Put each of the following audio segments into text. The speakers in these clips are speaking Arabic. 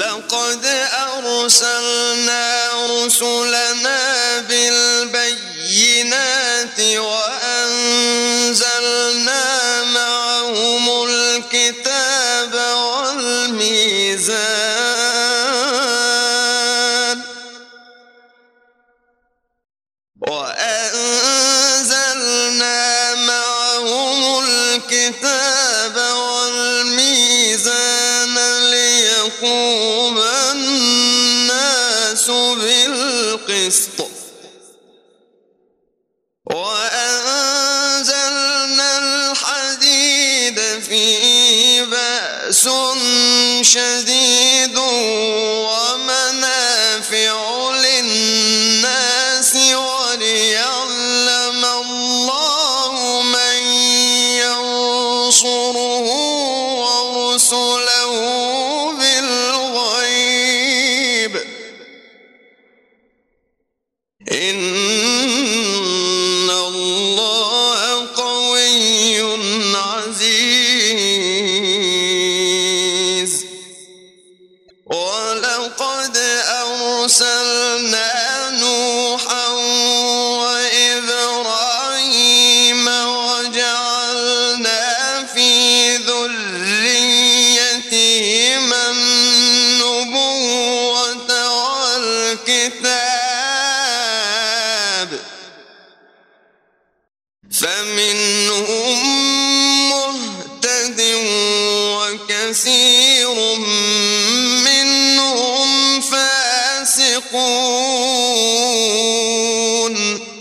لقد أرسلنا رسلنا بالبينات وأنزلنا معهم الكتاب والميزان ليقوم الناس بالقسط وأنزلنا الحديد فيه بأس شديد ومنافع للناس وليعلم الله من ينصره ورسله بالغيب إن الله قوي عزيز. ولقد أرسلنا نوحا وإبراهيم وجعلنا في ذريتهما النبوة والكتاب فمنهم مهتد وكثير منهم فاسقون.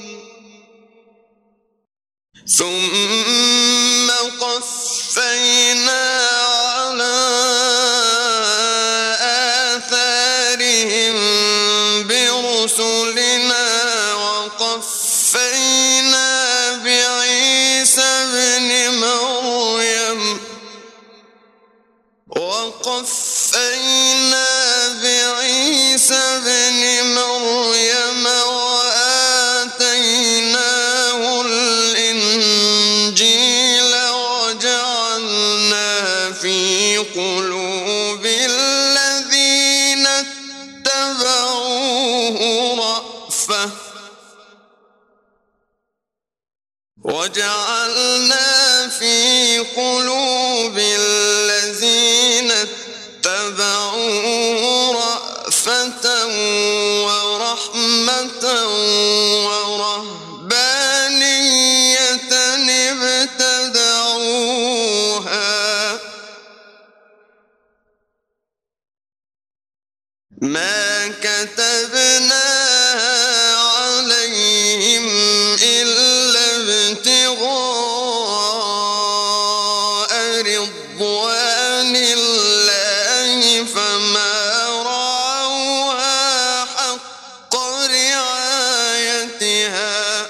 ثم قفينا على آثارهم برسلنا وقفينا بعيسى ابن مريم وآتيناه الإنجيل وجعلنا في قلوب الذين اتبعوه رأفة ورحمة ورهبانية ابتدعوها ما كتبناها عليهم إلا ابتغاء رضوان الله فما رعوها حق رعايتها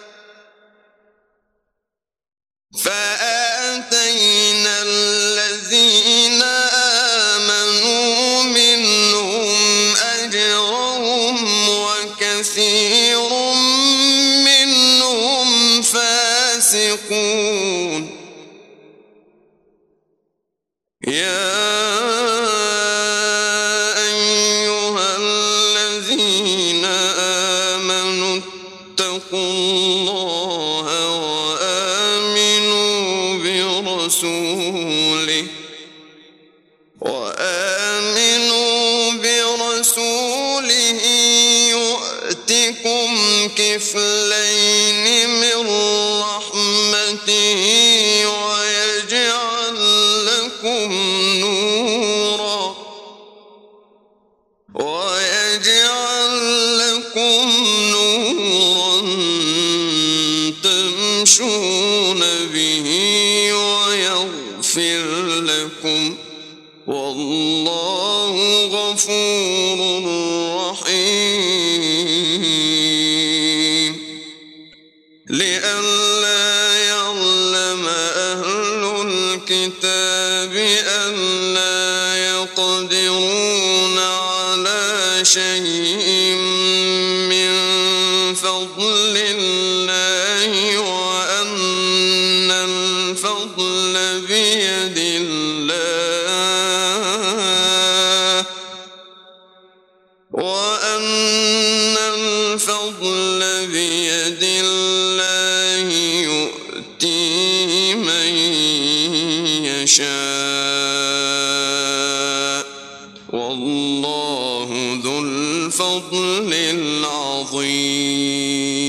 فآتينا الذين آمنوا منهم أجرهم وكثير منهم فاسقون. يا أيها الذين آمنوا اتقوا الله وآمنوا برسوله يؤتكم كفلين من رحمته ويجعل لكم نورا تمشون به ويغفر لكم والله غفور رحيم. لئلا يعلم أهل الكتاب ألا يقدرون على شيء من فضل الله وأن الفضل بيد الله بيد الله يؤتيه من يشاء والله ذو الفضل العظيم